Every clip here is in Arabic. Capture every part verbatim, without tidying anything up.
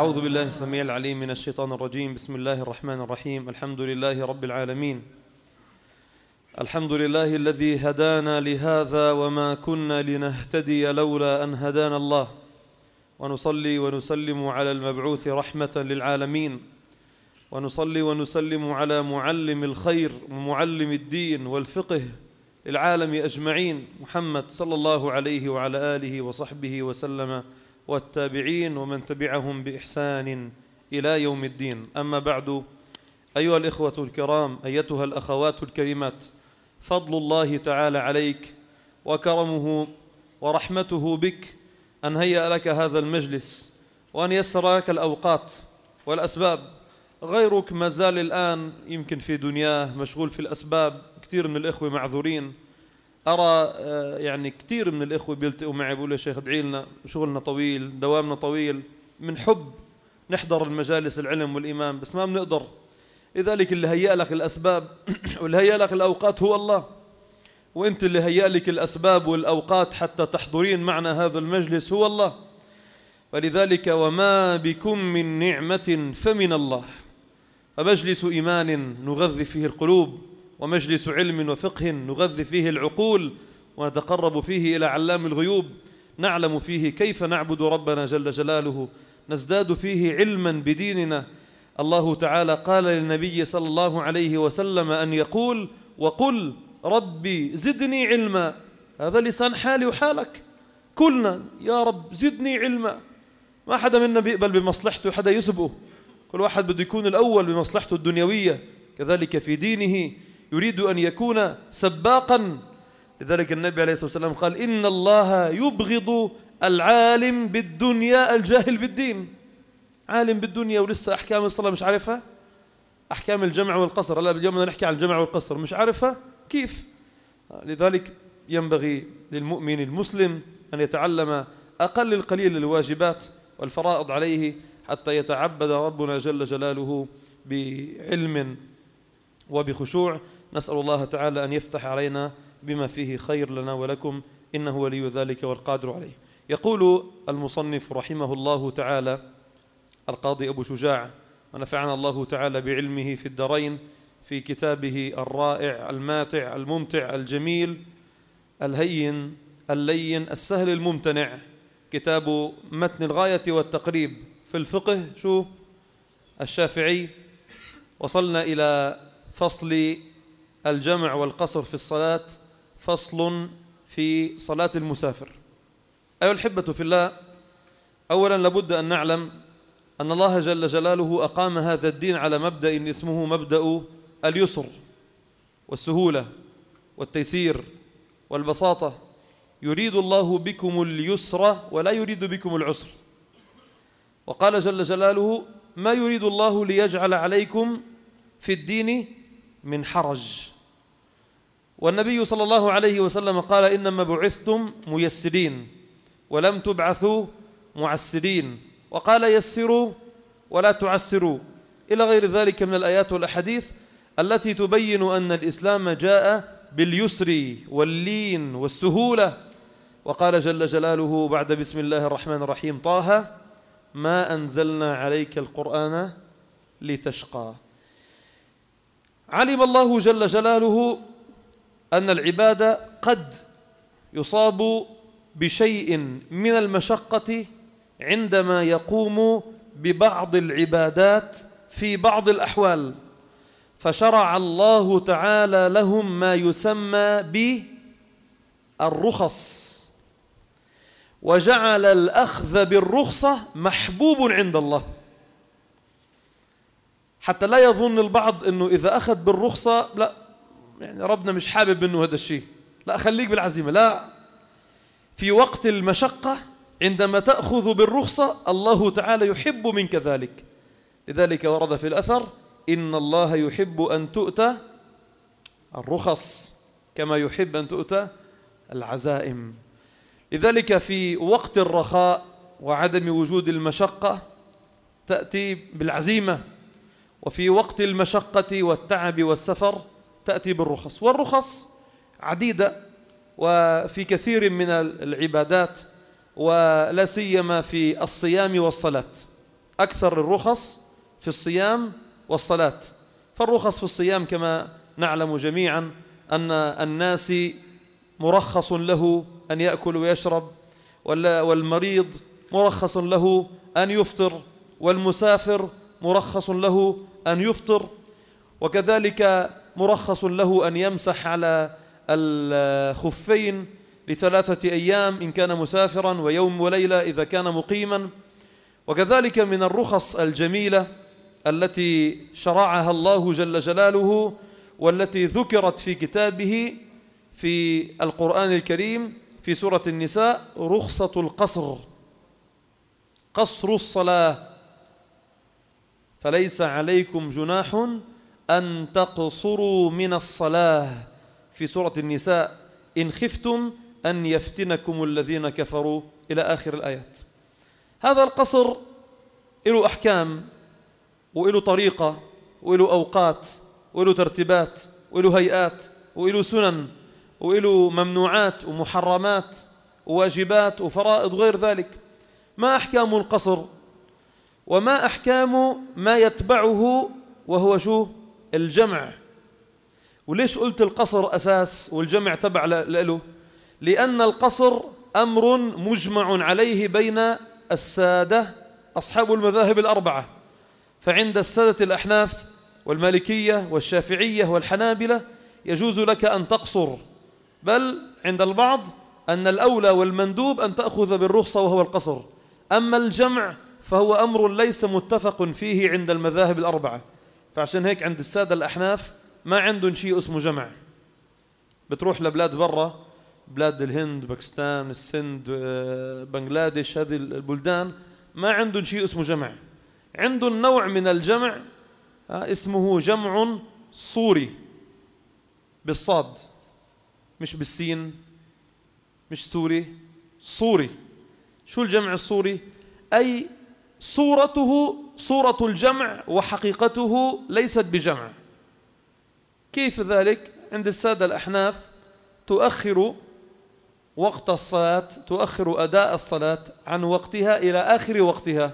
أعوذ بالله السميع العليم من الشيطان الرجيم. بسم الله الرحمن الرحيم. الحمد لله رب العالمين. الحمد لله الذي هدانا لهذا وما كنا لنهتدي لولا أن هدانا الله، ونصلي ونسلم على المبعوث رحمة للعالمين، ونصلي ونسلم على معلم الخير ومعلم الدين والفقه للعالم أجمعين، محمد صلى الله عليه وعلى آله وصحبه وسلم، والتابعين ومن تبعهم بإحسان إلى يوم الدين. أما بعد، أيها الإخوة الكرام، أيتها الأخوات الكريمات، فضل الله تعالى عليك وكرمه ورحمته بك أن هيأ لك هذا المجلس وأن يسر لك الأوقات والأسباب. غيرك ما زال الآن يمكن في دنياه مشغول في الأسباب. كثير من الإخوة معذورين. أرى يعني كثير من الإخوة بيلتقوا معي بيقولوا يا شيخ ادعي لنا، شغلنا طويل، دوامنا طويل، من حب نحضر المجالس العلم والإيمان بس ما بنقدر. لذلك اللي هيأ لك الأسباب واللي هيأ لك الأوقات هو الله، وأنت اللي هيأ لك الأسباب والأوقات حتى تحضرين معنا هذا المجلس هو الله. ولذلك وما بكم من نعمة فمن الله. فمجلس إيمان نغذي فيه القلوب، ومجلس علم وفقه نغذي فيه العقول، ونتقرب فيه إلى علام الغيوب، نعلم فيه كيف نعبد ربنا جل جلاله، نزداد فيه علما بديننا. الله تعالى قال للنبي صلى الله عليه وسلم أن يقول: وقل ربي زدني علما. هذا لسان حالي وحالك كلنا، يا رب زدني علما. ما حدا منا بيقبل بمصلحته حدا يسبقه، كل واحد بده يكون الأول بمصلحته الدنيوية. كذلك في دينه يريد أن يكون سباقا. لذلك النبي عليه الصلاة والسلام قال: إن الله يبغض العالم بالدنيا الجاهل بالدين. عالم بالدنيا ولسه أحكام الصلاة مش عارفها، أحكام الجمع والقصر. لا، اليوم بدنا نحكي عن الجمع والقصر مش عارفها كيف. لذلك ينبغي للمؤمن المسلم أن يتعلم أقل القليل الواجبات والفرائض عليه حتى يتعبد ربنا جل جلاله بعلم وبخشوع. نسأل الله تعالى أن يفتح علينا بما فيه خير لنا ولكم، إنه ولي ذلك والقادر عليه. يقول المصنف رحمه الله تعالى القاضي أبو شجاع، ونفعنا الله تعالى بعلمه في الدارين، في كتابه الرائع الماتع الممتع الجميل الهين اللين السهل الممتنع، كتاب متن الغاية والتقريب في الفقه شو الشافعي. وصلنا إلى فصل الجمع والقصر في الصلاة، فصل في صلاة المسافر. أيها الحبة في الله، أولا لابد أن نعلم أن الله جل جلاله أقام هذا الدين على مبدأ اسمه مبدأ اليسر والسهولة والتيسير والبساطة. يريد الله بكم اليسر ولا يريد بكم العسر. وقال جل جلاله: ما يريد الله ليجعل عليكم في الدين من حرج. والنبي صلى الله عليه وسلم قال: إنما بعثتم ميسرين ولم تبعثوا معسرين. وقال: يسروا ولا تعسروا، إلى غير ذلك من الآيات والأحاديث التي تبين أن الإسلام جاء باليسر واللين والسهولة. وقال جل جلاله بعد بسم الله الرحمن الرحيم: طه ما أنزلنا عليك القرآن لتشقى. علم الله جل جلاله أن العباد قد يصاب بشيء من المشقة عندما يقوم ببعض العبادات في بعض الأحوال، فشرع الله تعالى لهم ما يسمى بالرخص، وجعل الأخذ بالرخصة محبوب عند الله، حتى لا يظن البعض أنه إذا أخذ بالرخصة لا يعني ربنا مش حابب منه هذا الشيء، لا خليك بالعزيمة. لا، في وقت المشقة عندما تأخذ بالرخصة الله تعالى يحب منك ذلك. لذلك ورد في الأثر: إن الله يحب أن تؤتى الرخص كما يحب أن تؤتى العزائم. لذلك في وقت الرخاء وعدم وجود المشقة تأتي بالعزيمة، وفي وقت المشقة والتعب والسفر تأتي بالرخص. والرخص عديدة وفي كثير من العبادات، ولا سيما في الصيام والصلاة. أكثر الرخص في الصيام والصلاة. فالرخص في الصيام كما نعلم جميعا أن الناس مرخص له أن يأكل ويشرب، والمريض مرخص له أن يفطر، والمسافر مرخص له أن يفطر، وكذلك مرخص له أن يمسح على الخفين لثلاثة أيام إن كان مسافرا، ويوم وليلة إذا كان مقيما. وكذلك من الرخص الجميلة التي شرعها الله جل جلاله والتي ذكرت في كتابه في القرآن الكريم في سورة النساء رخصة القصر، قصر الصلاة، فليس عليكم جناح أن تقصروا من الصلاة في سورة النساء إن خفتم أن يفتنكم الذين كفروا إلى آخر الآيات. هذا القصر له أحكام وله طريقة وله أوقات وله ترتيبات وله هيئات وله سنن وله ممنوعات ومحرمات وواجبات وفرائض غير ذلك. ما أحكام القصر وما أحكام ما يتبعه وهو شو؟ الجمع. وليش قلت القصر أساس والجمع تبع له؟ لأن القصر أمر مجمع عليه بين السادة أصحاب المذاهب الأربعة. فعند السادة الأحناف والمالكية والشافعية والحنابلة يجوز لك أن تقصر، بل عند البعض أن الأولى والمندوب أن تأخذ بالرخصة وهو القصر. أما الجمع فهو أمر ليس متفق فيه عند المذاهب الأربعة، فعشان هيك عند السادة الأحناف ما عندهم شيء اسمه جمع. بتروح لبلاد برا، بلاد الهند، باكستان، السند، بنغلاديش، هذه البلدان ما عندهم شيء اسمه جمع. عندهم نوع من الجمع اسمه جمع صوري بالصاد مش بالسين، مش سوري، صوري. شو الجمع الصوري؟ أي صورته صورة الجمع وحقيقته ليست بجمع. كيف ذلك؟ عند السادة الأحناف تؤخر وقت الصلاة، تؤخر أداء الصلاة عن وقتها إلى آخر وقتها،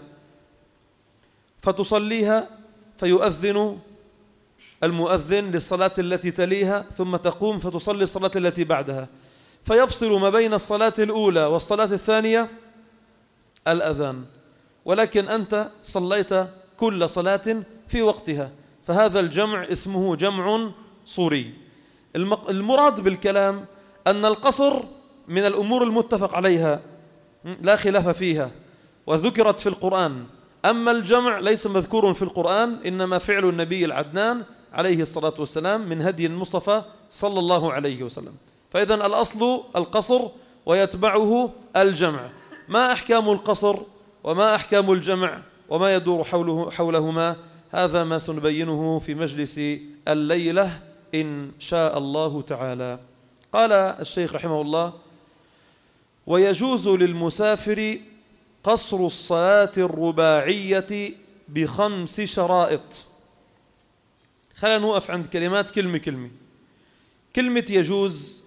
فتصليها فيؤذن المؤذن للصلاة التي تليها، ثم تقوم فتصلي الصلاة التي بعدها، فيفصل ما بين الصلاة الأولى والصلاة الثانية الأذان، ولكن أنت صليت كل صلاة في وقتها، فهذا الجمع اسمه جمع صوري. المراد بالكلام أن القصر من الأمور المتفق عليها لا خلاف فيها وذكرت في القرآن، أما الجمع ليس مذكور في القرآن، إنما فعل النبي العدنان عليه الصلاة والسلام من هدي المصطفى صلى الله عليه وسلم. فإذا الأصل القصر ويتبعه الجمع. ما أحكام القصر وما أحكام الجمع وما يدور حوله حولهما؟ هذا ما سنبينه في مجلس الليلة إن شاء الله تعالى. قال الشيخ رحمه الله: ويجوز للمسافر قصر الصلاة الرباعية بخمس شرائط. خلينا نوقف عند كلمات كلمة كلمة. كلمة يجوز،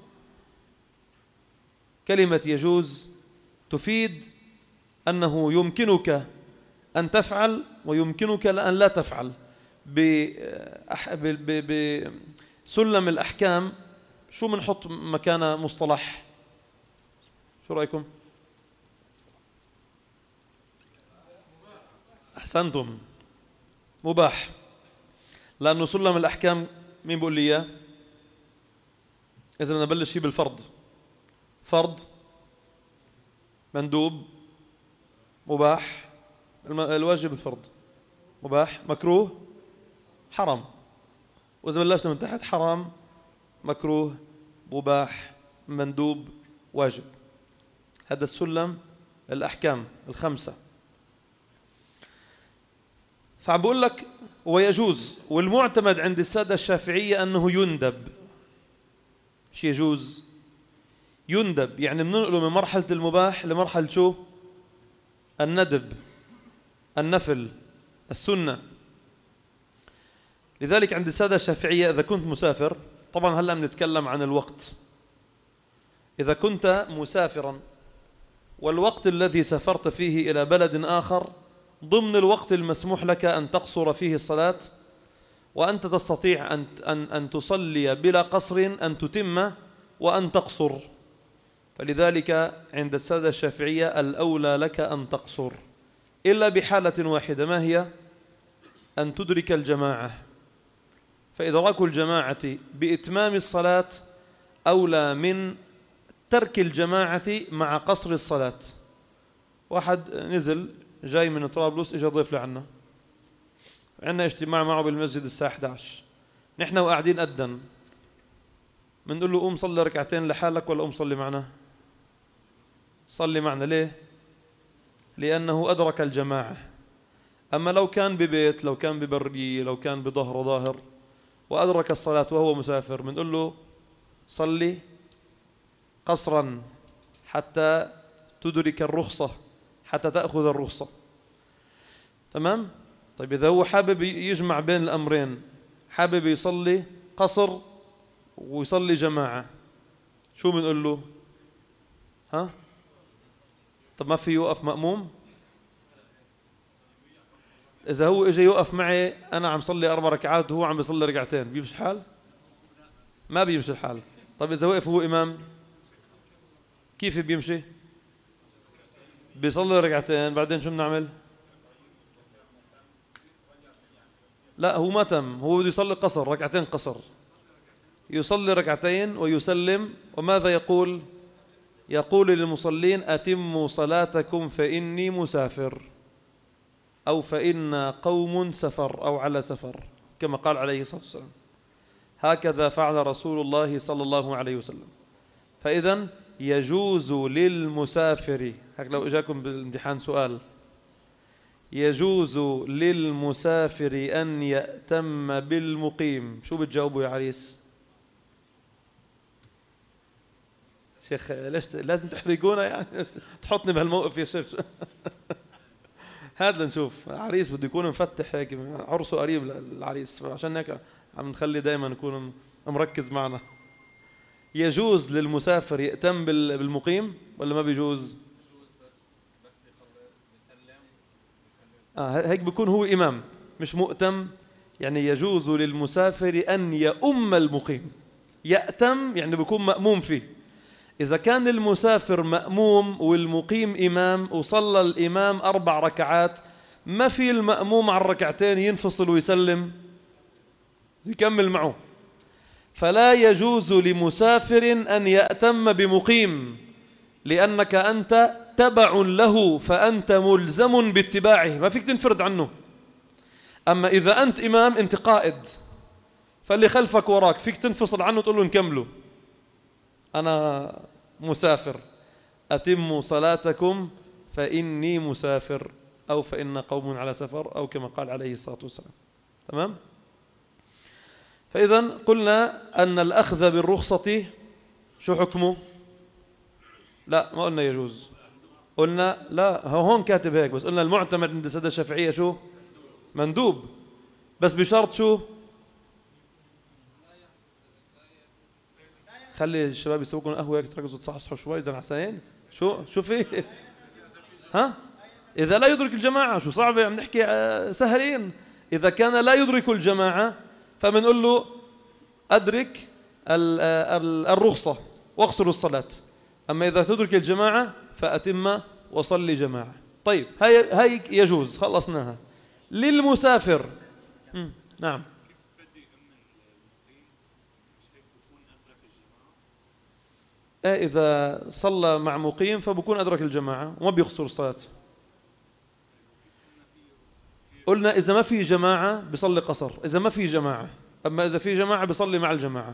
كلمة يجوز تفيد أنه يمكنك أن تفعل ويمكنك أن لا تفعل. بسلم الأحكام شو منحط مكان مصطلح؟ شو رأيكم؟ أحسنتم، مباح. لأنه سلم الأحكام مين بقول لي إياه؟ إذا بدنا نبلش فيه بالفرض، فرض، مندوب، مباح. الواجب الفرض، مباح، مكروه، حرام. وإذا بلشنا من تحت: حرام، مكروه، مباح، مندوب، واجب. هذا السلم الأحكام الخمسة. فبقول لك ويجوز، والمعتمد عند السادة الشافعية أنه يندب. شي يجوز؟ يندب، يعني بننقله من مرحلة المباح لمرحلة شو؟ الندب، النفل، السنة. لذلك عند السادة الشافعية إذا كنت مسافر، طبعا هلأ بنتكلم عن الوقت، إذا كنت مسافرا والوقت الذي سافرت فيه إلى بلد آخر ضمن الوقت المسموح لك أن تقصر فيه الصلاة، وأنت تستطيع أن أن أن تصلي بلا قصر، أن تتم وأن تقصر. فلذلك عند السادة الشافعية الأولى لك أن تقصر، إلا بحالة واحدة، ما هي؟ أن تدرك الجماعة، فإدراك الجماعة بإتمام الصلاة أولى من ترك الجماعة مع قصر الصلاة. واحد نزل جاي من طرابلس، إجا ضيف لعنا، عندنا اجتماع معه بالمسجد الساعة إحدى عشر، نحن وقاعدين أدن، بنقول له قوم صلي ركعتين لحالك ولا قوم صلي معنا؟ صلي معنا. ليه؟ لأنه أدرك الجماعة. أما لو كان ببيت، لو كان ببرية، لو كان بظهر ظاهر وأدرك الصلاة وهو مسافر، بنقول له صلي قصرا حتى تدرك الرخصة، حتى تأخذ الرخصة. تمام؟ طيب إذا هو حابب يجمع بين الأمرين، حابب يصلي قصر ويصلي جماعة، شو بنقول له؟ ها؟ طب ما في يوقف مأموم؟ إذا هو إجا يوقف معي أنا عم صلي أربع ركعات وهو عم بيصلي ركعتين، بيمشي الحال؟ ما بيمشي الحال. طب إذا وقف هو إمام كيف بيمشي؟ بيصلي ركعتين بعدين شو بنعمل؟ لا، هو ما تم، هو بده يصلي قصر، ركعتين قصر، يصلي ركعتين ويسلم. وماذا يقول؟ يقول للمصلين أتموا صلاتكم فإني مسافر، أو فإن قوم سفر أو على سفر، كما قال عليه الصلاة والسلام. هكذا فعل رسول الله صلى الله عليه وسلم. فإذن يجوز للمسافر، هكذا لو إجاكم بالامتحان سؤال، يجوز للمسافر أن يأتم بالمقيم، شو بتجاوبوا يا عريس؟ شيخ ليش لازم تحرقونا يعني؟ تحطني بهالموقف يا شيخ. هذا نشوف عريس بده يكون مفتح هيك، عرسه قريب للعريس، عشان هيك عم نخلي دائما يكون مركز معنا. يجوز للمسافر يأتم بالمقيم ولا ما بيجوز؟ بيجوز، بس بس يخلص بيسلم. اه هيك بيكون هو إمام مش مؤتم. يعني يجوز للمسافر أن يؤم المقيم. يأتم يعني بيكون مأموم فيه. إذا كان المسافر مأموم والمقيم إمام وصلى الإمام أربع ركعات، ما في المأموم على الركعتين ينفصل ويسلم، يكمل معه. فلا يجوز لمسافر أن يأتم بمقيم، لأنك أنت تبع له، فأنت ملزم باتباعه، ما فيك تنفرد عنه. أما إذا أنت إمام أنت قائد، فاللي خلفك وراك فيك تنفصل عنه تقول له نكمله، أنا مسافر، أتموا صلاتكم فإني مسافر، أو فإن قوم على سفر، أو كما قال عليه الصلاة والسلام. تمام؟ فإذا قلنا أن الأخذ بالرخصة شو حكمه؟ لا، ما قلنا يجوز، قلنا لا، هون كاتب هيك، بس قلنا المعتمد عند السادة الشافعية شو؟ مندوب، بس بشرط شو؟ خلي الشباب يسوقون قهوة هيك تركزوا تصحصحوا شوي زين حسين. شو شو في؟ ها؟ إذا لا يدرك الجماعة، شو صعبة عم نحكي سهلين. إذا كان لا يدرك الجماعة فبنقول له أدرك الرخصة واقصر الصلاة. أما إذا تدرك الجماعة فأتم وصلي جماعة. طيب هاي هاي يجوز، خلصناها. للمسافر نعم، إذا صلى مع مقيم فبكون أدرك الجماعة وما بيقصر الصلاة. قلنا إذا ما في جماعة بيصلي قصر، إذا ما في جماعة. أما إذا في جماعة بيصلي مع الجماعة.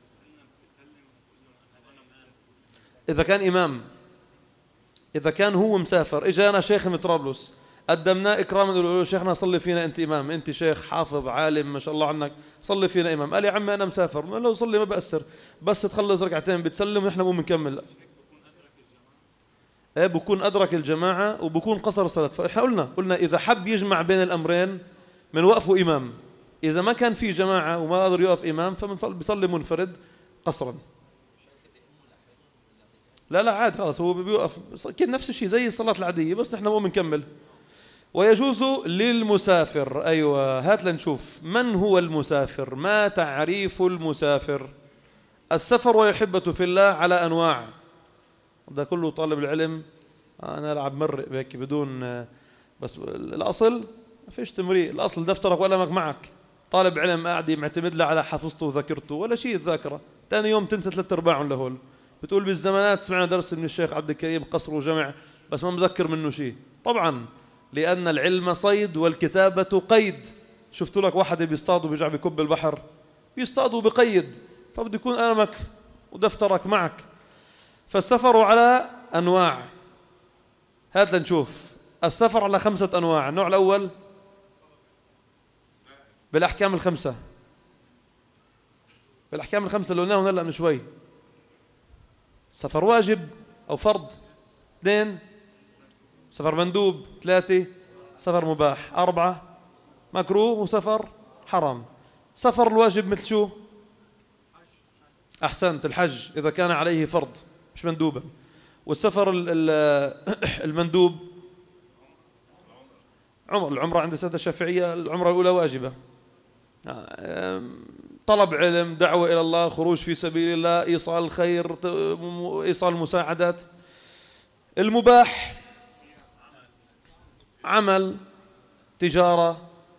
إذا كان إمام، إذا كان هو مسافر، إجانا شيخ من طرابلس قدمناه إكراما، نقول له شيخنا صلي فينا، أنت إمام، أنت شيخ حافظ عالم ما شاء الله عنك، صلي فينا إمام. قال يا عمي أنا مسافر. قال له صلي ما بأثر، بس تخلص ركعتين بتسلم ونحن مو بنكمل. إيه بكون أدرك الجماعة وبكون قصر الصلاة. فإحنا قلنا قلنا إذا حب يجمع بين الأمرين من وقفه إمام. إذا ما كان في جماعة وما قدر يوقف إمام فبيصلي منفرد قصرا. لا لا عاد خلاص، هو بيوقف كده نفس الشيء زي الصلاة العادية، بس نحن مو بنكمل. ويجوز للمسافر. أيوة، هات لنشوف من هو المسافر. ما تعريف المسافر؟ السفر ويحبة في الله على أنواع. ده كله طالب العلم أنا ألعب مرق بهيك بدون، بس الأصل ما فيش تمريء. الأصل دفترك وقلمك معك. طالب علم قاعد معتمد له على حفظته وذاكرته ولا شيء الذاكرة، ثاني يوم تنسى ثلاث أرباعهم لهول. بتقول بالزمانات سمعنا درس من الشيخ عبد الكريم قصر وجمع بس ما مذكر منه شيء. طبعا لأن العلم صيد والكتابة قيد. شفت لك واحد بيصطاد وبيرجع بكب البحر، بيصطادوا بقيد، فبده يكون قلمك ودفترك معك. فالسفر على أنواع. هات لنشوف. السفر على خمسة أنواع. النوع الأول بالأحكام الخمسة، بالأحكام الخمسة اللي قلناهم هلا من شوي. سفر واجب أو فرض، اثنين سفر مندوب، ثلاثة سفر مباح، أربعة مكروه وسفر حرام. سفر الواجب مثل شو؟ أحسنت، الحج إذا كان عليه فرض مش مندوبا. والسفر المندوب عمر. العمرة عند السادة الشافعية العمرة الأولى واجبة. طلب علم، دعوة إلى الله، خروج في سبيل الله، إيصال الخير، إيصال المساعدات. المباح عمل، تجارة،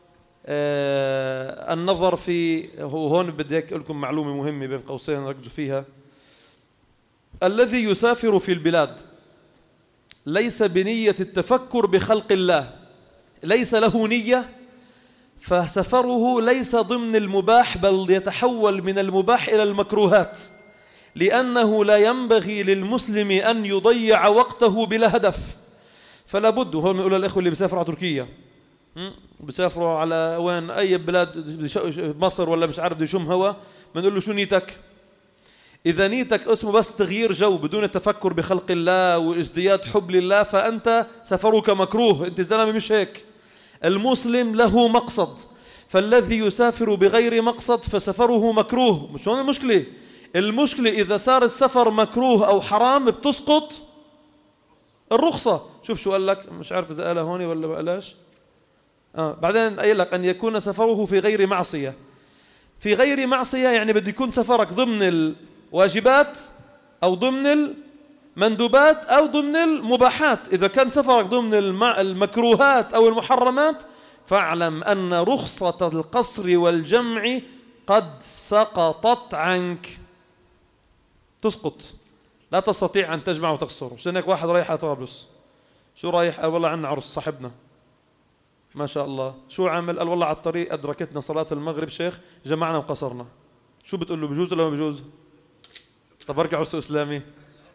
آه، النظر في. هون بدي أقول لكم معلومة مهمة بين قوسين ركزوا فيها. الذي يسافر في البلاد ليس بنية التفكر بخلق الله، ليس له نية، فسفره ليس ضمن المباح بل يتحول من المباح إلى المكروهات، لأنه لا ينبغي للمسلم أن يضيع وقته بلا هدف. فلا بد. وهون بنقول للإخوة اللي بيسافروا على تركيا، بيسافروا على وين أي بلاد، مصر ولا مش عارف، بده يشم هوا، بنقول له شو نيتك؟ إذا نيتك اسمه بس تغيير جو بدون التفكر بخلق الله وازدياد حب لله فأنت سفرك مكروه. أنت زلمة مش هيك. المسلم له مقصد، فالذي يسافر بغير مقصد فسفره مكروه. مش هون المشكلة. المشكلة إذا صار السفر مكروه أو حرام بتسقط الرخصة. شوف شو قال لك، مش عارف إذا قالها هون ولا ما قالهاش. آه بعدين قال لك أن يكون سفره في غير معصية. في غير معصية يعني بده يكون سفرك ضمن الواجبات أو ضمن المندوبات أو ضمن المباحات. إذا كان سفرك ضمن المكروهات أو المحرمات فاعلم أن رخصة القصر والجمع قد سقطت عنك. تسقط، لا تستطيع أن تجمع وتقصر. عشان هيك واحد رايح على طرابلس، شو رايح؟ قال والله عنا عرس صاحبنا ما شاء الله. شو عامل؟ قال والله على الطريق أدركتنا صلاة المغرب شيخ، جمعنا وقصرنا. شو بتقول له، بجوز ولا ما بجوز؟ طب ارجع عرس إسلامي.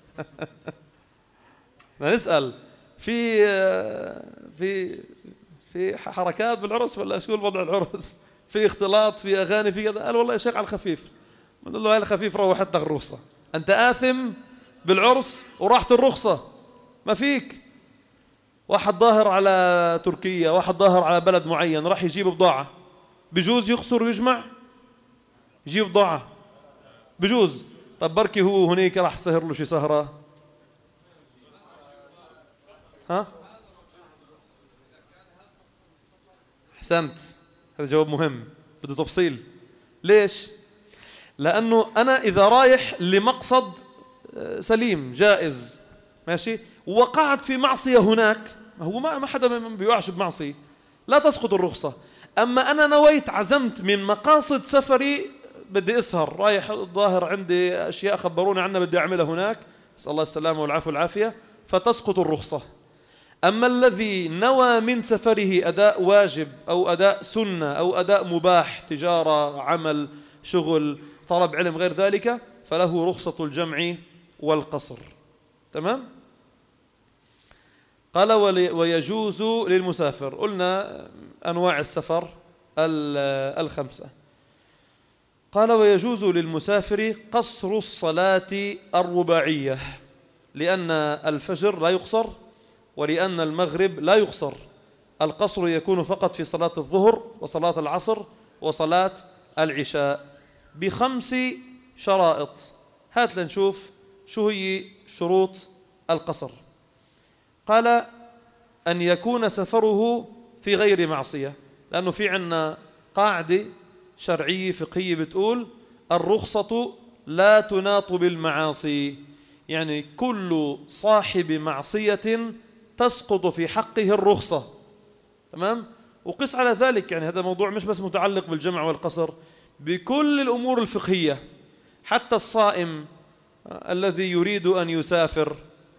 نسأل في في في حركات بالعرس ولا شو الوضع العرس؟ في اختلاط، في أغاني، في كذا. قال والله يا شيخ على الخفيف. بنقول له هاي الخفيف روح حتى الرخصة. أنت آثم بالعرس وراحت الرخصة، ما فيك. واحد ظاهر على تركيا، واحد ظاهر على بلد معين، راح يجيب بضاعة، بجوز يخسر ويجمع؟ يجيب بضاعة بجوز. طب بركي هو هنيك راح سهر له شي سهرة، ها؟ أحسنت، هذا جواب مهم بده تفصيل. ليش؟ لأنه أنا إذا رايح لمقصد سليم جائز ماشي ووقعت في معصية هناك، هو ما ما حدا بيوقعش بمعصية، لا تسقط الرخصة. أما أنا نويت عزمت من مقاصد سفري بدي أسهر، رايح الظاهر عندي أشياء خبروني عنها بدي أعملها هناك، نسأل الله السلامة والعافية والعافية، فتسقط الرخصة. أما الذي نوى من سفره أداء واجب أو أداء سنة أو أداء مباح، تجارة، عمل، شغل، طلب علم، غير ذلك، فله رخصة الجمع والقصر. تمام؟ قال ويجوز للمسافر. قلنا أنواع السفر الخمسة. قال ويجوز للمسافر قصر الصلاة الرباعية، لأن الفجر لا يقصر ولأن المغرب لا يقصر. القصر يكون فقط في صلاة الظهر وصلاة العصر وصلاة العشاء بخمس شرائط. هات لنشوف شو هي شروط القصر. قال أن يكون سفره في غير معصية، لأنه في عنا قاعدة شرعية فقهية بتقول الرخصة لا تناط بالمعاصي، يعني كل صاحب معصية تسقط في حقه الرخصة. تمام؟ وقس على ذلك، يعني هذا موضوع مش بس متعلق بالجمع والقصر، بكل الأمور الفقهية. حتى الصائم الذي يريد أن يسافر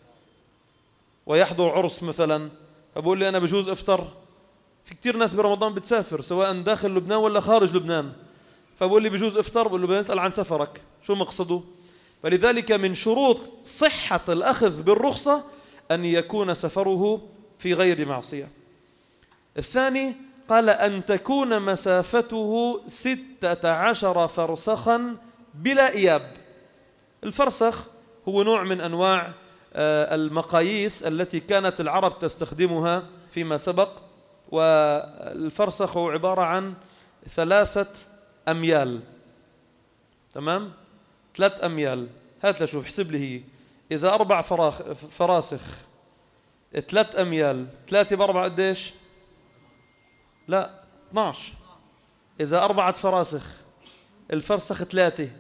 ويحضر عرس مثلا، فبقول لي أنا بجوز أفطر. في كتير ناس برمضان بتسافر سواء داخل لبنان ولا خارج لبنان، فبقول لي بجوز أفطر، بقول له بنسأل عن سفرك شو مقصده. فلذلك من شروط صحة الأخذ بالرخصة أن يكون سفره في غير معصية. الثاني قال أن تكون مسافته ستة عشر فرسخا بلا إياب. الفرسخ هو نوع من أنواع المقاييس التي كانت العرب تستخدمها فيما سبق، والفرسخ هو عبارة عن ثلاثة أميال. تمام؟ ثلاث أميال. هات لشوف حسب لي هي إذا أربع فراخ فراسخ ثلاث أميال، ثلاثة بأربعة قديش؟ لا اثناعش. إذا أربعة فراسخ الفرسخ ثلاثة،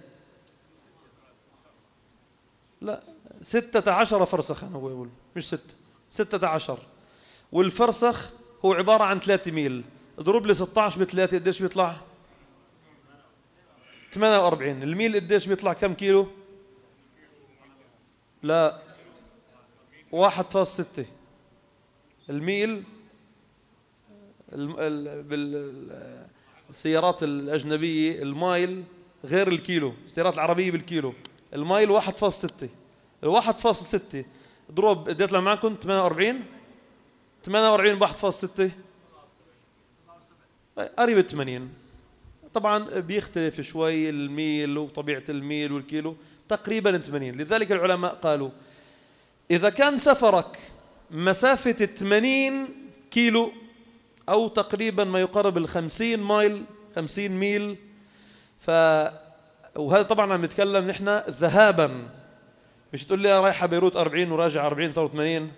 لا ستة عشر فرسخا هو يقول، مش ستة، ستة عشر. والفرسخ هو عبارة عن ثلاثة ميل، اضرب لي ستة عشر بثلاثة قديش بيطلع؟ ثمانية وأربعين. الميل قديش بيطلع؟ كم كيلو؟ لا واحد فاصلة ستة. الميل بالسيارات الأجنبية المايل غير الكيلو، السيارات العربية بالكيلو. المايل واحد فاصلة ستة. الواحد فاصلة ستة اضرب قد يطلع معكم؟ ثمانية وأربعين. ثمانية وأربعين بواحد فاصلة ستة قريب ثمانين. طبعا بيختلف شوي الميل وطبيعة الميل والكيلو، تقريبا ثمانين. لذلك العلماء قالوا إذا كان سفرك مسافة ثمانين كيلو أو تقريبا ما يقارب الخمسين مايل، خمسين ميل، ف وهذا طبعا عم نتكلم نحن ذهابا، مش تقول لي رايحة بيروت أربعين وراجع أربعين صاروا ثمانين،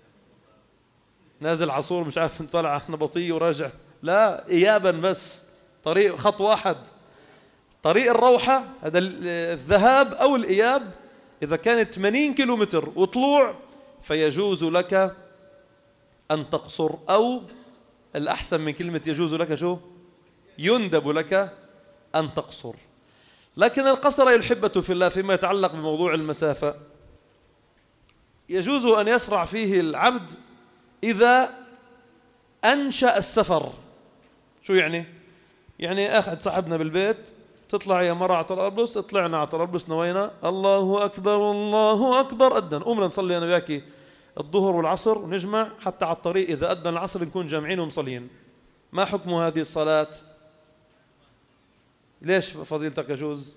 نازل عصور مش عارف طالع نبطية وراجع، لا إيابا بس طريق خط واحد. طريق الروحة هذا الذهاب أو الإياب إذا كانت ثمانين كيلومتر وطلوع فيجوز لك أن تقصر، أو الأحسن من كلمة يجوز لك شو؟ يندب لك أن تقصر. لكن القصر أيها الأحبة في الله فيما يتعلق بموضوع المسافة يجوز أن يشرع فيه العبد إذا أنشأ السفر. شو يعني؟ يعني أخذ صاحبنا بالبيت، تطلع يا مرة على طرابلس، طلعنا على طرابلس نوينا، الله أكبر الله أكبر، أذن قوم نصلي أنا وياكي الظهر والعصر ونجمع حتى على الطريق إذا أذن العصر نكون جامعين ومصلين. ما حكم هذه الصلاة؟ ليش فضيلتك يجوز؟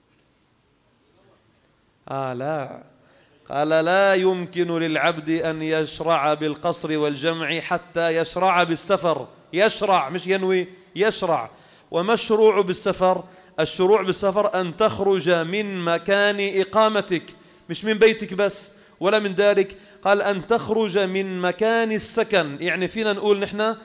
آه لا، قال لا يمكن للعبد أن يشرع بالقصر والجمع حتى يشرع بالسفر. يشرع مش ينوي، يشرع. ومشروع بالسفر، الشروع بالسفر أن تخرج من مكان إقامتك، مش من بيتك بس ولا من دارك، قال أن تخرج من مكان السكن. يعني فينا نقول نحن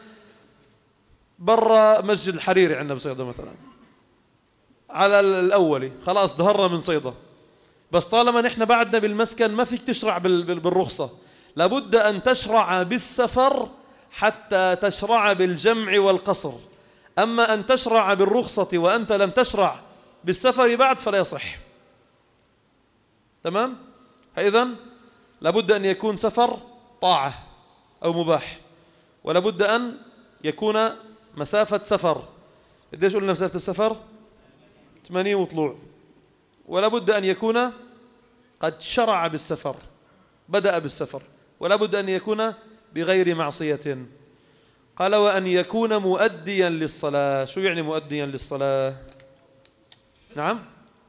برا مسجد الحريري عندنا بصيدا مثلا على الأولي، خلاص ظهرنا من صيدا، بس طالما نحن بعدنا بالمسكن ما فيك تشرع بالرخصة، لابد أن تشرع بالسفر حتى تشرع بالجمع والقصر. أما أن تشرع بالرخصة وأنت لم تشرع بالسفر بعد فلا يصح. تمام؟ فإذن لابد أن يكون سفر طاعة أو مباح، ولابد أن يكون مسافة سفر. قديش قلنا مسافة السفر؟ ثمانين وطلوع. ولابد أن يكون قد شرع بالسفر، بدأ بالسفر، ولابد أن يكون بغير معصية. قال وأن يكون مؤديا للصلاة. شو يعني مؤديا للصلاة؟ نعم،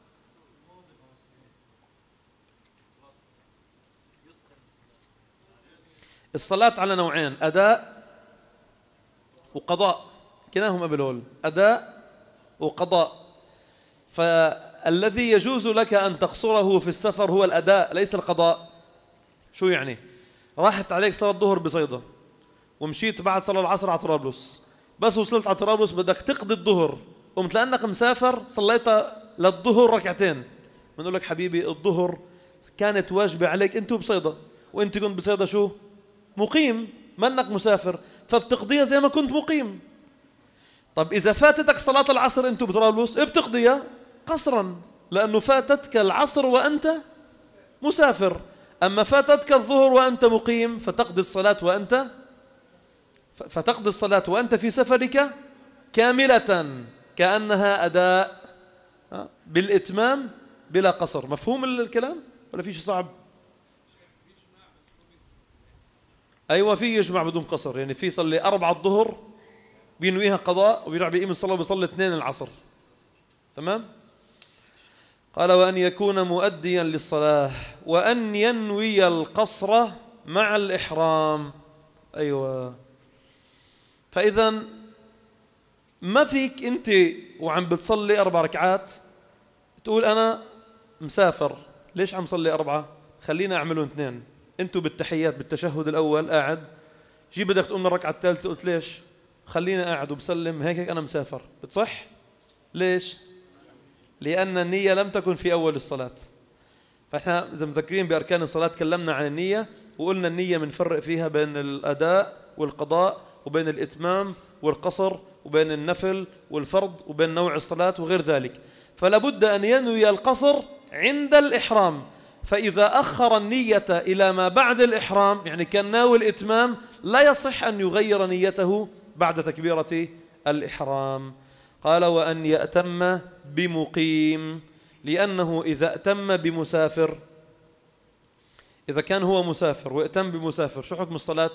الصلاة على نوعين، أداء وقضاء، كناهم قبل هول، أداء وقضاء. فالذي يجوز لك أن تقصره في السفر هو الأداء ليس القضاء. شو يعني؟ راحت عليك صلاة الظهر بصيدا ومشيت بعد صلاة العصر على طرابلس، بس وصلت على طرابلس بدك تقضي الظهر، قمت لأنك مسافر صليت للظهر ركعتين، بنقول لك حبيبي الظهر كانت واجبة عليك أنت بصيدا، وأنت كنت بصيدا شو؟ مقيم، منك مسافر، فبتقضيها زي ما كنت مقيم. طب إذا فاتتك صلاة العصر أنت بطرابلس بتقضيها قصرا، لأنه فاتتك العصر وأنت مسافر. أما فاتتك الظهر وأنت مقيم فتقضي الصلاة وأنت فتقضي الصلاة وأنت في سفرك كاملة كأنها أداء بالإتمام بلا قصر. مفهوم الكلام ولا في شيء صعب؟ أيوة، في يجمع بدون قصر، يعني في يصلي أربعة الظهر بينويها قضاء وبيرجع بيقيم الصلاة وبيصلي اثنين العصر. تمام؟ قال وأن يكون مؤديا للصلاة وأن ينوي القصر مع الإحرام. أيوة، فإذا ما فيك أنت وعم بتصلي أربع ركعات تقول أنا مسافر، ليش عم صلي أربعة؟ خلينا أعملهم اثنين. أنتوا بالتحيات بالتشهد الأول قاعد، جي بدك تقوم الركعة الثالثة قلت ليش؟ خلينا قاعد وبسلم هيك هيك أنا مسافر، بتصح؟ ليش؟ لأن النية لم تكن في أول الصلاة. فإحنا إذا مذكرين بأركان الصلاة تكلمنا عن النية وقلنا النية بنفرق فيها بين الأداء والقضاء وبين الإتمام والقصر وبين النفل والفرض وبين نوع الصلاة وغير ذلك. فلا بد أن ينوي القصر عند الإحرام، فإذا أخر النية إلى ما بعد الإحرام يعني كان ناوي الإتمام لا يصح أن يغير نيته بعد تكبيرة الإحرام. قال وأن يأتم بمقيم، لأنه إذا أتم بمسافر، إذا كان هو مسافر وأتم بمسافر شو حكم الصلاة؟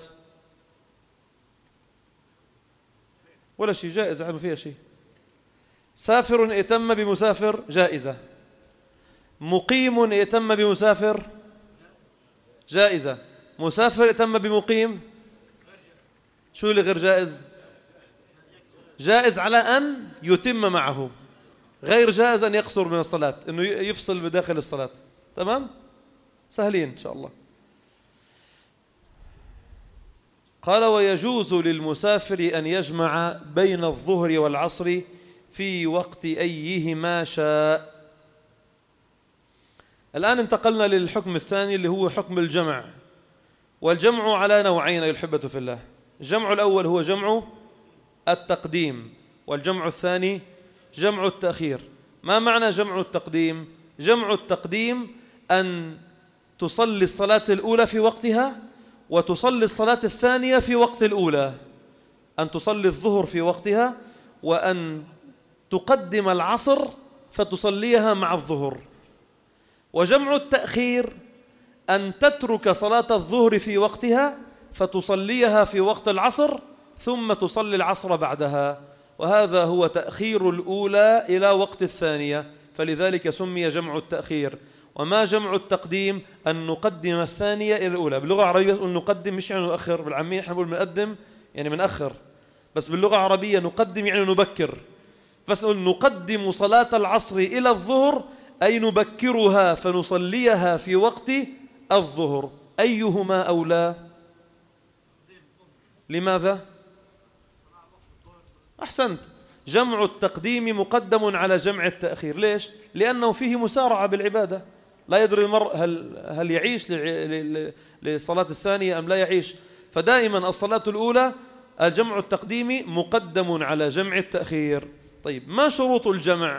ولا شيء، جائزة، ما فيها شيء. سافر ائتم بمسافر جائزة، مقيم ائتم بمسافر جائزة، مسافر ائتم بمقيم شو اللي غير جائز؟ جائز على أن يتم معه، غير جائز أن يقصر من الصلاة، أنه يفصل بداخل الصلاة. تمام؟ سهلين إن شاء الله. قال ويجوز للمسافر أن يجمع بين الظهر والعصر في وقت أيهما شاء. الآن انتقلنا للحكم الثاني اللي هو حكم الجمع، والجمع على نوعين أيها الأحبة في الله. الجمع الأول هو جمع التقديم، والجمع الثاني جمع التأخير. ما معنى جمع التقديم؟ جمع التقديم أن تصلي الصلاة الأولى في وقتها وتصلي الصلاة الثانية في وقت الأولى، أن تصلي الظهر في وقتها وأن تقدم العصر فتصليها مع الظهر. وجمع التأخير أن تترك صلاة الظهر في وقتها فتصليها في وقت العصر ثم تصلي العصر بعدها، وهذا هو تأخير الأولى إلى وقت الثانية، فلذلك سمي جمع التأخير. وما جمع التقديم؟ أن نقدم الثانية إلى الأولى. باللغة العربية نقول نقدم مش يعني نؤخر، بالعامية نحن نقول بنقدم يعني بنأخر، بس باللغة العربية نقدم يعني نبكر. فنقول نقدم صلاة العصر إلى الظهر أي نبكرها فنصليها في وقت الظهر. أيهما أولى؟ لماذا؟ أحسنت، جمع التقديم مقدم على جمع التأخير. ليش؟ لأنه فيه مسارعة بالعبادة، لا يدري المرء هل, هل يعيش للصلاة الثانية أم لا يعيش، فدائما الصلاة الأولى الجمع التقديمي مقدم على جمع التأخير. طيب، ما شروط الجمع؟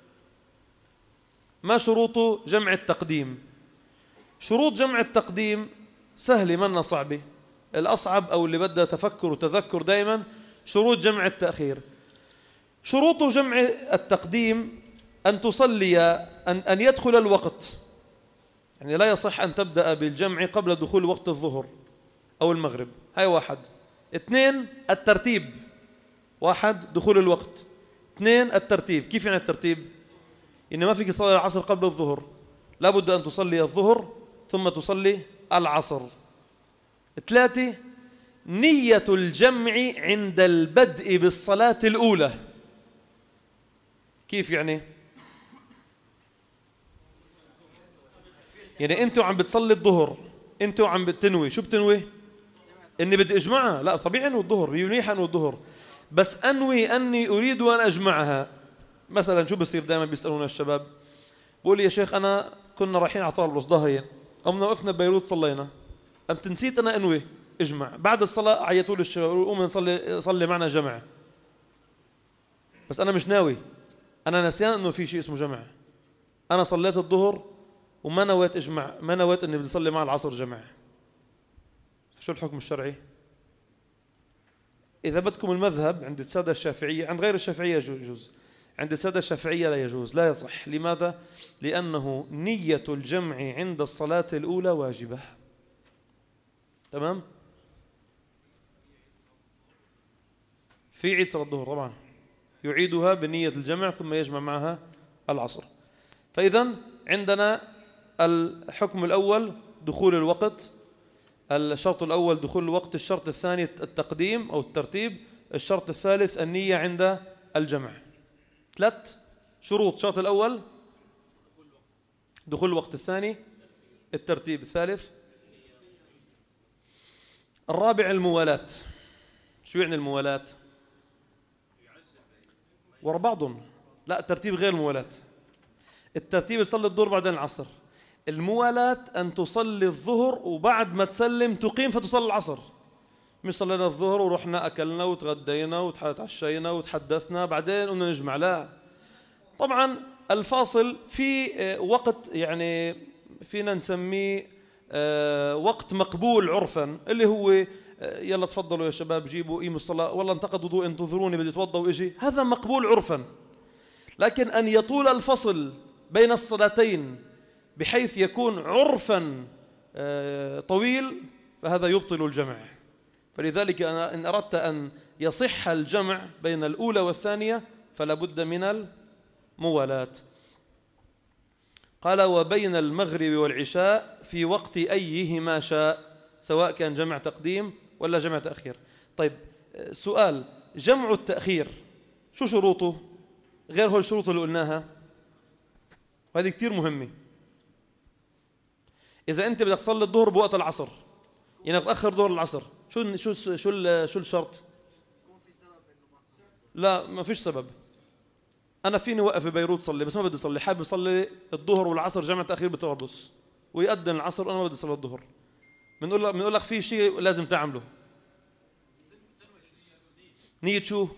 ما شروط جمع التقديم؟ شروط جمع التقديم سهلة منا صعبة، الأصعب أو اللي بدها تفكر وتذكر دائما شروط جمع التأخير. شروط جمع التقديم أن تصلي أن, أن يدخل الوقت، يعني لا يصح أن تبدأ بالجمع قبل دخول وقت الظهر أو المغرب، هاي واحد. اثنين الترتيب، واحد دخول الوقت، اثنين الترتيب. كيف يعني الترتيب؟ إن ما فيك تصلي العصر قبل الظهر، لا بد أن تصلي الظهر ثم تصلي العصر. ثلاثة نية الجمع عند البدء بالصلاة الأولى. كيف يعني؟ يعني أنتوا عم بتصلي الظهر، أنتوا عم بتنوي، شو بتنوي؟ إني بدي أجمعها، لا طبيعي أنوي الظهر، منيح أنوي الظهر، بس أنوي أني أريد أن أجمعها. مثلا شو بصير دائما بيسألونا الشباب، بقول لي يا شيخ أنا كنا رايحين على طرابلس ظهرين، قمنا وقفنا ببيروت صلينا، قمت نسيت أنا أنوي اجمع، بعد الصلاة عيطوا لي الشباب قوم نصلي صلي معنا جمع، بس أنا مش ناوي، أنا نسيان إنه في شيء اسمه جمع. أنا صليت الظهر وما نويت اجمع، ما نويت إني بدي أصلي مع العصر جمع. شو الحكم الشرعي؟ إذا بدكم المذهب عند السادة الشافعية، عند غير الشافعية يجوز، عند السادة الشافعية لا يجوز، لا يصح. لماذا؟ لأنه نية الجمع عند الصلاة الأولى واجبة. تمام؟ في عيد صلاة الظهر طبعا يعيدها بنية الجمع ثم يجمع معها العصر. فإذا عندنا الحكم الأول دخول الوقت، الشرط الأول دخول الوقت، الشرط الثاني التقديم أو الترتيب، الشرط الثالث النية عند الجمع. ثلاث شروط، الشرط الأول دخول الوقت، الثاني الترتيب، الثالث الرابع الموالاة. شو يعني الموالاة؟ ورا بعضهم، لا الترتيب غير الموالاة. الترتيب يصلي الظهر بعدين العصر، الموالاة أن تصلي الظهر وبعد ما تسلم تقيم فتصلي العصر. مش صلينا الظهر ورحنا أكلنا وتغدينا وتعشينا وتحدثنا بعدين قلنا نجمع، لا. طبعا الفاصل في وقت يعني فينا نسميه وقت مقبول عرفا، اللي هو يلا تفضلوا يا شباب جيبوا قيموا الصلاة، والله انتقد وضوء انتظروني بدي اتوضا واجي، هذا مقبول عرفا. لكن أن يطول الفصل بين الصلاتين بحيث يكون عرفا طويل فهذا يبطل الجمع. فلذلك أنا إن أردت أن يصح الجمع بين الأولى والثانية فلا بد من الموالاة. قال وبين المغرب والعشاء في وقت أيهما شاء، سواء كان جمع تقديم ولا جمع تأخير. طيب سؤال، جمع التأخير شو شروطه غير هو الشروط اللي قلناها؟ وهذه كتير مهمة. إذا أنت بدك تصلي الظهر بوقت العصر، يعني تأخر ظهر العصر، شو شو شو شو الشرط؟ لا ما فيش سبب. أنا فيني وقف ببيروت صلي بس ما بدي أصلي، حابب أصلي الظهر والعصر جمع تأخير بطرابلس ويأذن العصر أنا ما بدي أصلي الظهر، بنقول لك بنقول لك في شيء لازم تعمله. نية شو؟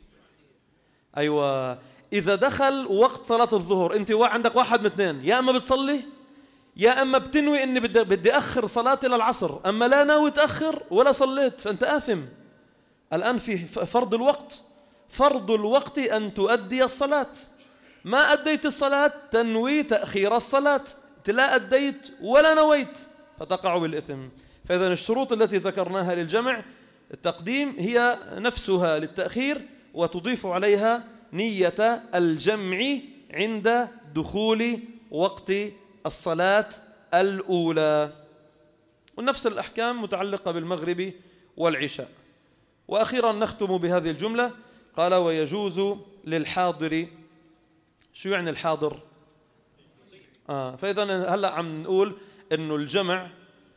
أيوة، إذا دخل وقت صلاة الظهر أنت عندك واحد من اثنين، يا أما بتصلي يا أما بتنوي إني بدي بدي أخر صلاتي للعصر، أما لا ناوي تأخر ولا صليت فأنت آثم. الآن في فرض الوقت، فرض الوقت أن تؤدي الصلاة، ما أديت الصلاة تنوي تأخير الصلاة، أنت لا أديت ولا نويت فتقع بالإثم. فإذا الشروط التي ذكرناها للجمع التقديم هي نفسها للتأخير، وتضيف عليها نية الجمع عند دخول وقت الصلاة الأولى. ونفس الأحكام متعلقة بالمغرب والعشاء. وأخيرا نختم بهذه الجملة، قال ويجوز للحاضر. شو يعني الحاضر؟ آه فإذا هلأ عم نقول إنه الجمع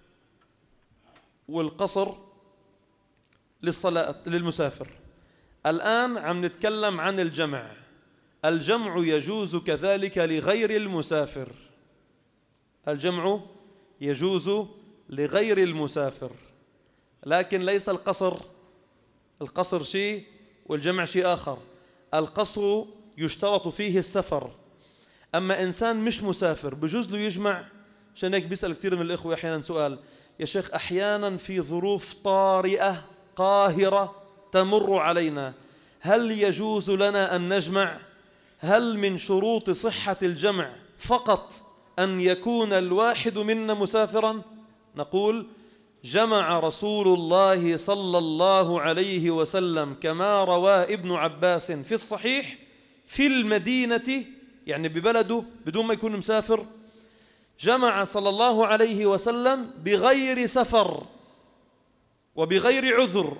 والقصر للصلاة للمسافر. الآن عم نتكلم عن الجمع. الجمع يجوز كذلك لغير المسافر، الجمع يجوز لغير المسافر، لكن ليس القصر. القصر شيء والجمع شيء آخر. القصر يشترط فيه السفر، أما إنسان مش مسافر بجوز له يجمع. عشان هيك بيسأل كثير من الإخوة أحيانا سؤال، يا شيخ أحيانا في ظروف طارئة قاهرة تمر علينا هل يجوز لنا أن نجمع؟ هل من شروط صحة الجمع فقط أن يكون الواحد منا مسافرا؟ نقول جمع رسول الله صلى الله عليه وسلم كما روى ابن عباس في الصحيح في المدينة، يعني ببلده بدون ما يكون مسافر، جمع صلى الله عليه وسلم بغير سفر وبغير عذر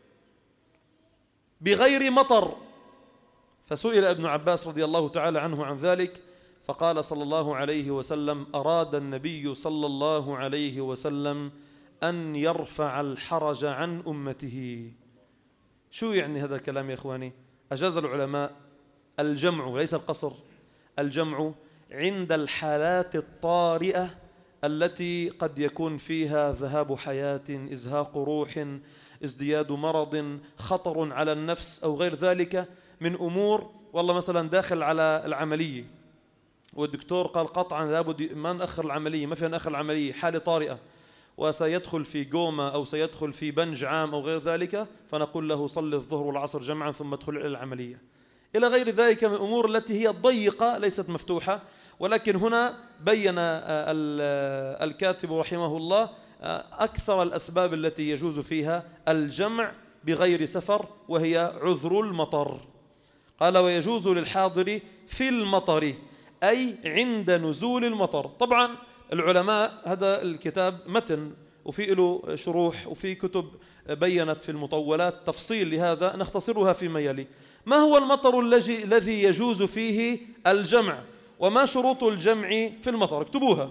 بغير مطر. فسئل ابن عباس رضي الله تعالى عنه عن ذلك فقال صلى الله عليه وسلم أراد النبي صلى الله عليه وسلم أن يرفع الحرج عن أمته. شو يعني هذا الكلام يا إخواني؟ أجاز العلماء الجمع ليس القصر، الجمع عند الحالات الطارئة التي قد يكون فيها ذهاب حياة، إزهاق روح، ازدياد مرض، خطر على النفس أو غير ذلك من أمور. والله مثلا داخل على العملية والدكتور قال قطعا لابد ما نأخر العملية، ما فيها نأخر العملية، حالة طارئة وسيدخل في قومة أو سيدخل في بنج عام أو غير ذلك، فنقول له صل الظهر والعصر جمعا ثم ادخل إلى العملية، إلى غير ذلك من الأمور التي هي ضيقة ليست مفتوحة. ولكن هنا بين الكاتب رحمه الله أكثر الأسباب التي يجوز فيها الجمع بغير سفر، وهي عذر المطر. قال ويجوز للحاضر في المطر، أي عند نزول المطر. طبعا العلماء هذا الكتاب متن وفي له شروح وفي كتب بينت في المطولات تفصيل لهذا، نختصرها فيما يلي. ما هو المطر الذي يجوز فيه الجمع، وما شروط الجمع في المطر؟ اكتبوها.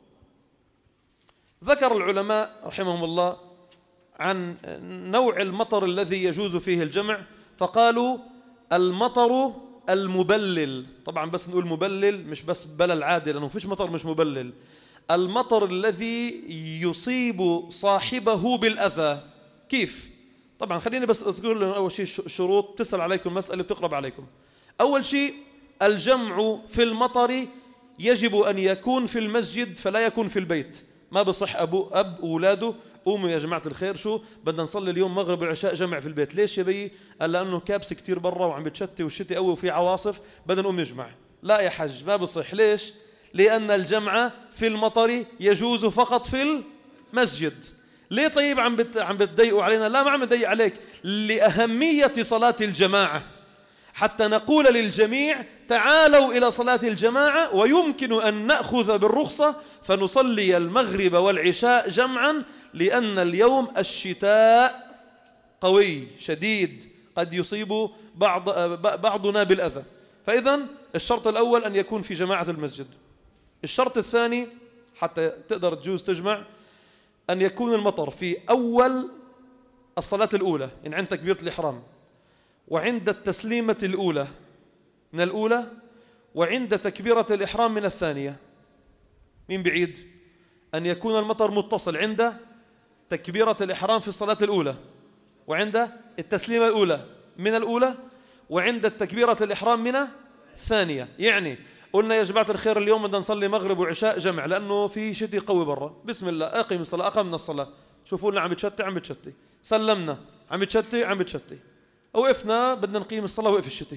ذكر العلماء رحمهم الله عن نوع المطر الذي يجوز فيه الجمع، فقالوا المطر المبلل. طبعا بس نقول مبلل مش بس بلل عادي، لأنه فيش مطر مش مبلل. المطر الذي يصيب صاحبه بالأذى. كيف؟ طبعا خليني بس أذكر لهم أول شيء شروط تسأل عليكم مسألة بتقرب عليكم. أول شيء الجمع في المطر يجب أن يكون في المسجد فلا يكون في البيت. ما بصح أبو أب أولاده قوموا يا جماعة الخير، شو بدنا نصلي اليوم مغرب والعشاء جمع في البيت. ليش يا بي؟ قال لأنه كابس كتير برا وعم بتشتي والشتي قوي وفي عواصف بدنا نقوم نجمع. لا يا حج ما بصح. ليش؟ لأن الجمع في المطر يجوز فقط في المسجد. ليه طيب عم بت عم بتضيقوا علينا؟ لا ما عم بضيق عليك، لأهمية صلاة الجماعة، حتى نقول للجميع تعالوا إلى صلاة الجماعة، ويمكن أن نأخذ بالرخصة فنصلي المغرب والعشاء جمعا، لأن اليوم الشتاء قوي شديد قد يصيب بعض بعضنا بالأذى. فإذا الشرط الأول أن يكون في جماعة المسجد. الشرط الثاني حتى تقدر تجوز تجمع أن يكون المطر في أول الصلاة الأولى، إن عند تكبيرة الإحرام، وعند التسليمة الأولى من الأولى، وعند تكبيرة الإحرام من الثانية. مين بعيد؟ أن يكون المطر متصل عند تكبيرة الإحرام في الصلاة الأولى، وعند التسليمة الأولى من الأولى، وعند التكبيرة الإحرام من الثانية. يعني قلنا يا جماعة الخير اليوم بدنا نصلي مغرب وعشاء جمع لأنه في شتي قوي برا، بسم الله أقيم الصلاة، أقمنا الصلاة، شوفوا لنا عم بتشتي عم بتشتي، سلمنا عم بتشتي عم بتشتي، وقفنا بدنا نقيم الصلاة وقف الشتي،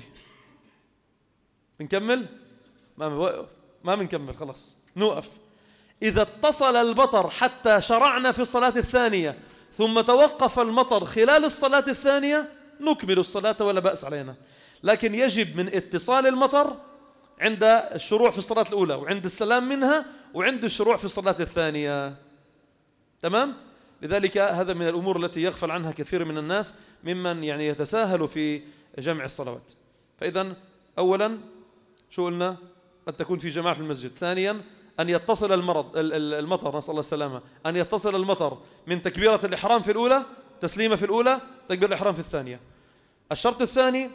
بنكمل؟ ما بنوقف، ما بنكمل، خلاص نوقف. إذا اتصل المطر حتى شرعنا في الصلاة الثانية ثم توقف المطر خلال الصلاة الثانية نكمل الصلاة ولا بأس علينا. لكن يجب من اتصال المطر عند الشروع في الصلاة الأولى، وعند السلام منها، وعند الشروع في الصلاة الثانية. تمام؟ لذلك هذا من الأمور التي يغفل عنها كثير من الناس ممن يعني يتساهل في جمع الصلوات. فإذا أولا شو قلنا؟ قد تكون في جماعة المسجد. ثانيا أن يتصل المرض المطر، نسأل الله السلامة، أن يتصل المطر من تكبيرة الإحرام في الأولى، تسليمة في الأولى، تكبير الإحرام في الثانية. الشرط الثاني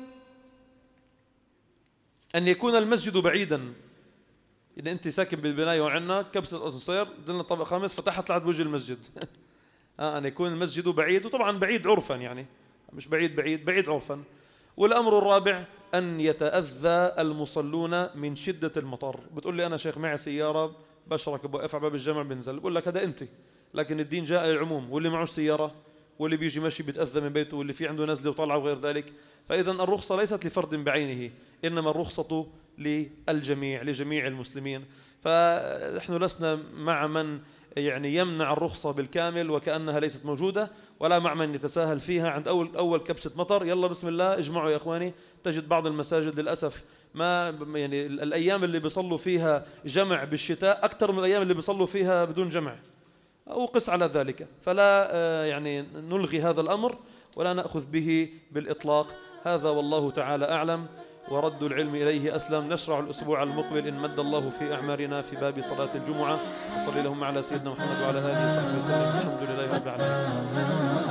أن يكون المسجد بعيدا. إذا أنت ساكن بالبناية وعنا كبسة أسانسير دلنا طابق خامس فتحت طلعت بوجه المسجد آه أن يكون المسجد بعيد، وطبعا بعيد عرفا، يعني مش بعيد بعيد بعيد عرفا. والأمر الرابع أن يتأذى المصلون من شدة المطر. بتقول لي أنا شيخ معي سيارة بشرك بوقف على باب الجامع بنزل، بقول لك هذا أنت، لكن الدين جاء للعموم، واللي معه سيارة واللي بيجي ماشي بيتأذى من بيته، واللي في عنده نزلة وطلعة وغير ذلك. فإذا الرخصة ليست لفرد بعينه، إنما الرخصة للجميع لجميع المسلمين. فنحن لسنا مع من يعني يمنع الرخصة بالكامل وكأنها ليست موجودة، ولا مع من يتساهل فيها. عند أول أول كبسة مطر يلا بسم الله اجمعوا يا إخواني. تجد بعض المساجد للأسف ما يعني الأيام اللي بيصلوا فيها جمع بالشتاء أكثر من الأيام اللي بيصلوا فيها بدون جمع، أو قس على ذلك. فلا يعني نلغي هذا الأمر ولا نأخذ به بالإطلاق. هذا والله تعالى أعلم. ورد العلم إليه أسلم. نشرع الأسبوع المقبل إن مد الله في أعمارنا في باب صلاة الجمعة. وصلي اللهم على سيدنا محمد وعلى آله وصحبه وسلم. الحمد لله رب العالمين.